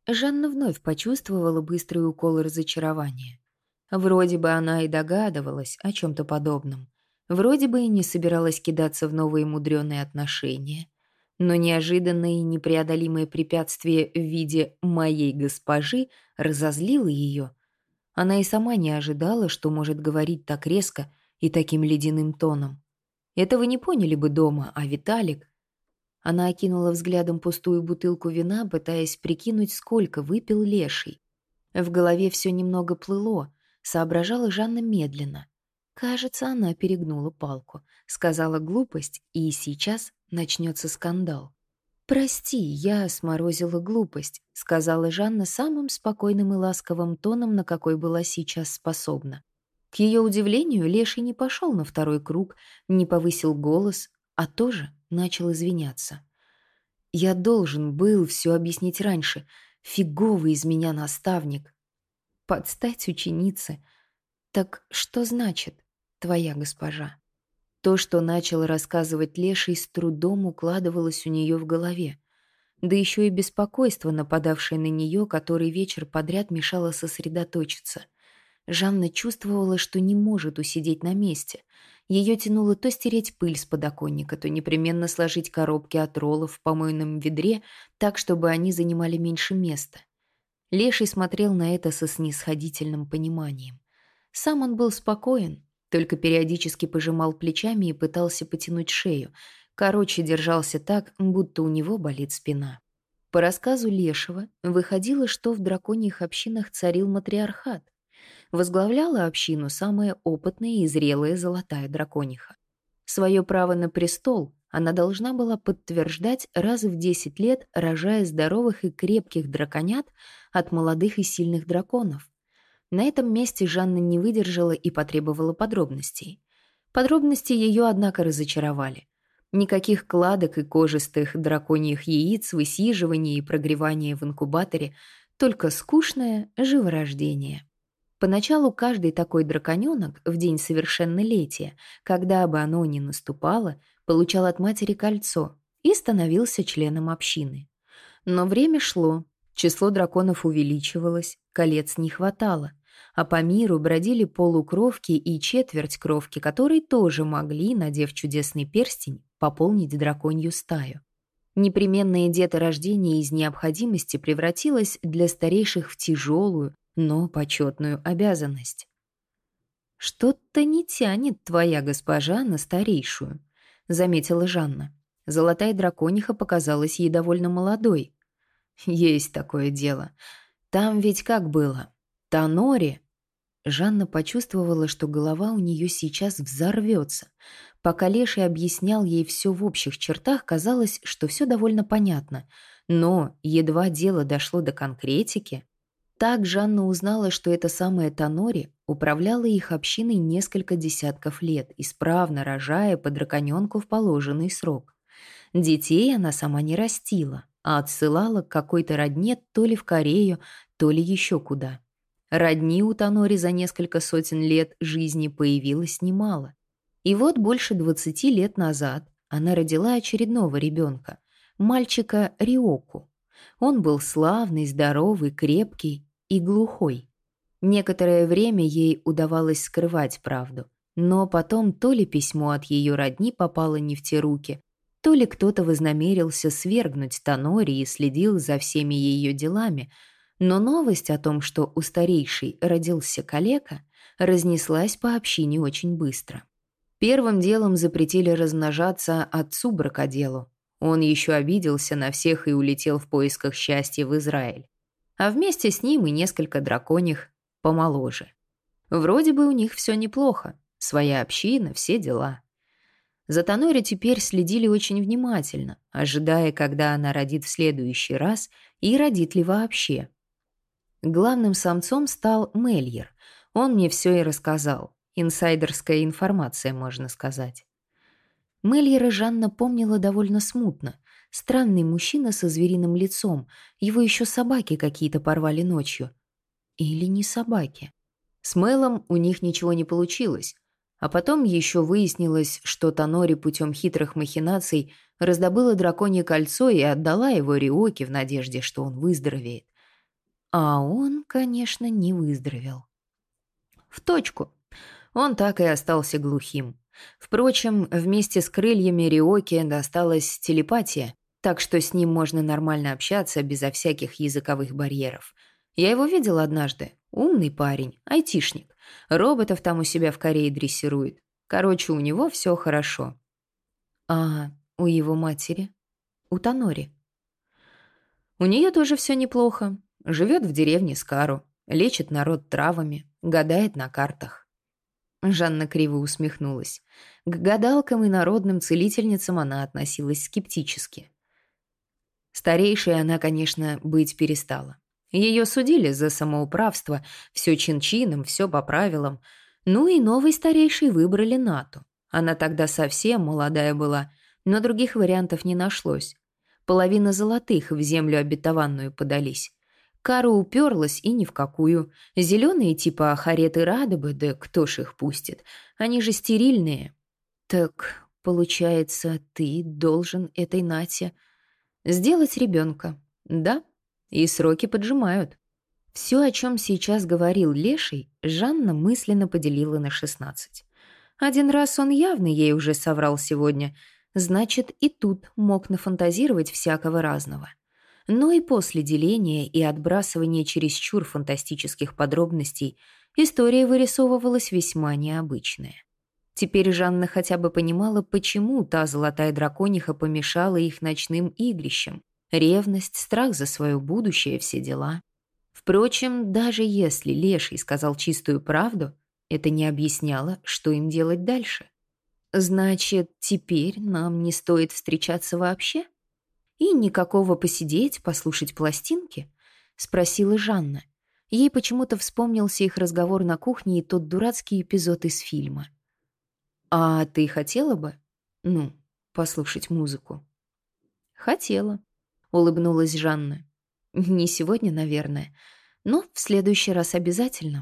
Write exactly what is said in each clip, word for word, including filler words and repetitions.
Жанна вновь почувствовала быстрый укол разочарования. Вроде бы она и догадывалась о чем-то подобном. Вроде бы и не собиралась кидаться в новые мудреные отношения. Но неожиданное и непреодолимое препятствие в виде «моей госпожи» разозлило ее. Она и сама не ожидала, что может говорить так резко и таким ледяным тоном. Этого не поняли бы дома, а Виталик... Она окинула взглядом пустую бутылку вина, пытаясь прикинуть, сколько выпил Леший. В голове все немного плыло, соображала Жанна медленно. Кажется, она перегнула палку, сказала глупость, и сейчас начнется скандал. «Прости, я сморозила глупость», — сказала Жанна самым спокойным и ласковым тоном, на какой была сейчас способна. К ее удивлению, Леший не пошел на второй круг, не повысил голос, а тоже начал извиняться. «Я должен был все объяснить раньше. Фиговый из меня наставник. Подстать ученице. Так что значит твоя госпожа?» То, что начал рассказывать Леший, с трудом укладывалось у нее в голове. Да еще и беспокойство, нападавшее на нее, который вечер подряд мешало сосредоточиться. Жанна чувствовала, что не может усидеть на месте. Ее тянуло то стереть пыль с подоконника, то непременно сложить коробки от роллов в помойном ведре так, чтобы они занимали меньше места. Леший смотрел на это со снисходительным пониманием. Сам он был спокоен, только периодически пожимал плечами и пытался потянуть шею. Короче, держался так, будто у него болит спина. По рассказу Лешего выходило, что в драконьих общинах царил матриархат. Возглавляла общину самая опытная и зрелая золотая дракониха. Свое право на престол она должна была подтверждать раз в десять лет, рожая здоровых и крепких драконят от молодых и сильных драконов. На этом месте Жанна не выдержала и потребовала подробностей. Подробности ее, однако, разочаровали. Никаких кладок и кожистых драконьих яиц, высиживания и прогревания в инкубаторе, только скучное живорождение. Поначалу каждый такой драконёнок в день совершеннолетия, когда бы оно ни наступало, получал от матери кольцо и становился членом общины. Но время шло, число драконов увеличивалось, колец не хватало, а по миру бродили полукровки и четверть кровки, которые тоже могли, надев чудесный перстень, пополнить драконью стаю. Непременное деторождение из необходимости превратилось для старейших в тяжелую, но почетную обязанность. «Что-то не тянет твоя госпожа на старейшую», — заметила Жанна. Золотая дракониха показалась ей довольно молодой. «Есть такое дело. Там ведь как было? Танори...» Жанна почувствовала, что голова у нее сейчас взорвется. Пока Леший объяснял ей все в общих чертах, казалось, что все довольно понятно. Но едва дело дошло до конкретики... Так Жанна узнала, что эта самая Танори управляла их общиной несколько десятков лет, исправно рожая по драконёнку в положенный срок. Детей она сама не растила, а отсылала к какой-то родне то ли в Корею, то ли еще куда. Родни у Танори за несколько сотен лет жизни появилось немало. И вот больше двадцати лет назад она родила очередного ребенка, мальчика Риоку. Он был славный, здоровый, крепкий и глухой. Некоторое время ей удавалось скрывать правду, но потом то ли письмо от ее родни попало не в те руки, то ли кто-то вознамерился свергнуть Танори и следил за всеми ее делами, но новость о том, что у старейшей родился калека, разнеслась по общине очень быстро. Первым делом запретили размножаться отцу-бракоделу. Он еще обиделся на всех и улетел в поисках счастья в Израиль. А вместе с ним и несколько драконьих помоложе. Вроде бы у них все неплохо, своя община, все дела. За Танори теперь следили очень внимательно, ожидая, когда она родит в следующий раз и родит ли вообще. Главным самцом стал Мельер. Он мне все и рассказал. Инсайдерская информация, можно сказать. Мельера Жанна помнила довольно смутно. Странный мужчина со звериным лицом. Его еще собаки какие-то порвали ночью. Или не собаки. С Мэлом у них ничего не получилось. А потом еще выяснилось, что Танори путем хитрых махинаций раздобыла драконье кольцо и отдала его Риоке в надежде, что он выздоровеет. А он, конечно, не выздоровел. В точку. Он так и остался глухим. Впрочем, вместе с крыльями Риоки досталась телепатия, так что с ним можно нормально общаться безо всяких языковых барьеров. Я его видел однажды. Умный парень, айтишник. Роботов там у себя в Корее дрессирует. Короче, у него все хорошо. А у его матери? У Танори? У нее тоже все неплохо. Живет в деревне Скару, лечит народ травами, гадает на картах. Жанна криво усмехнулась. К гадалкам и народным целительницам она относилась скептически. Старейшей она, конечно, быть перестала. Ее судили за самоуправство, все чин-чином, все по правилам. Ну и новой старейшей выбрали Нату. Она тогда совсем молодая была, но других вариантов не нашлось. Половина золотых в землю обетованную подались. Кара уперлась и ни в какую. Зеленые типа Ахарет и Радобы, да кто ж их пустит? Они же стерильные. Так, получается, ты должен этой Нате сделать ребенка. Да, и сроки поджимают. Все, о чем сейчас говорил Леший, Жанна мысленно поделила на шестнадцать. Один раз он явно ей уже соврал сегодня, значит, и тут мог нафантазировать всякого разного. Но и после деления и отбрасывания чересчур фантастических подробностей история вырисовывалась весьма необычная. Теперь Жанна хотя бы понимала, почему та золотая дракониха помешала их ночным игрищам. Ревность, страх за свое будущее, все дела. Впрочем, даже если Леший сказал чистую правду, это не объясняло, что им делать дальше. «Значит, теперь нам не стоит встречаться вообще? И никакого посидеть, послушать пластинки?» — спросила Жанна. Ей почему-то вспомнился их разговор на кухне и тот дурацкий эпизод из фильма. «А ты хотела бы, ну, послушать музыку?» «Хотела», — улыбнулась Жанна. «Не сегодня, наверное, но в следующий раз обязательно».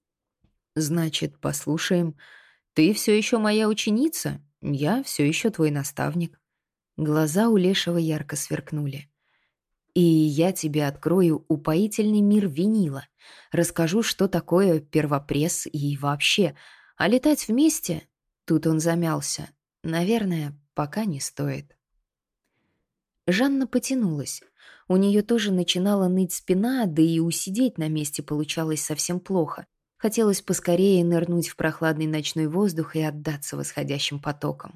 «Значит, послушаем. Ты все еще моя ученица, я все еще твой наставник». Глаза у Лешего ярко сверкнули. «И я тебе открою упоительный мир винила, расскажу, что такое первопресс и вообще, а летать вместе...» Тут он замялся. «Наверное, пока не стоит». Жанна потянулась. У нее тоже начинала ныть спина, да и усидеть на месте получалось совсем плохо. Хотелось поскорее нырнуть в прохладный ночной воздух и отдаться восходящим потокам.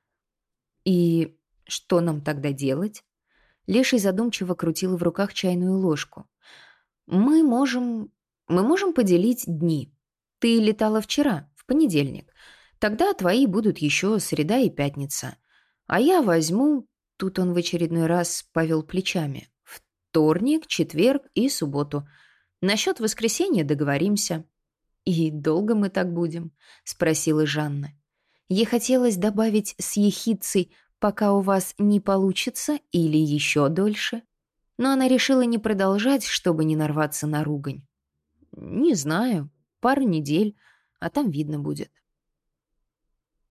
«И что нам тогда делать?» Леший задумчиво крутил в руках чайную ложку. «Мы можем... мы можем поделить дни. Ты летала вчера, в понедельник. Тогда твои будут еще среда и пятница. А я возьму...» Тут он в очередной раз повел плечами. «Вторник, четверг и субботу. Насчет воскресенья договоримся». «И долго мы так будем?» — спросила Жанна. Ей хотелось добавить с ехидцей «пока у вас не получится» или еще дольше. Но она решила не продолжать, чтобы не нарваться на ругань. «Не знаю, пару недель, а там видно будет».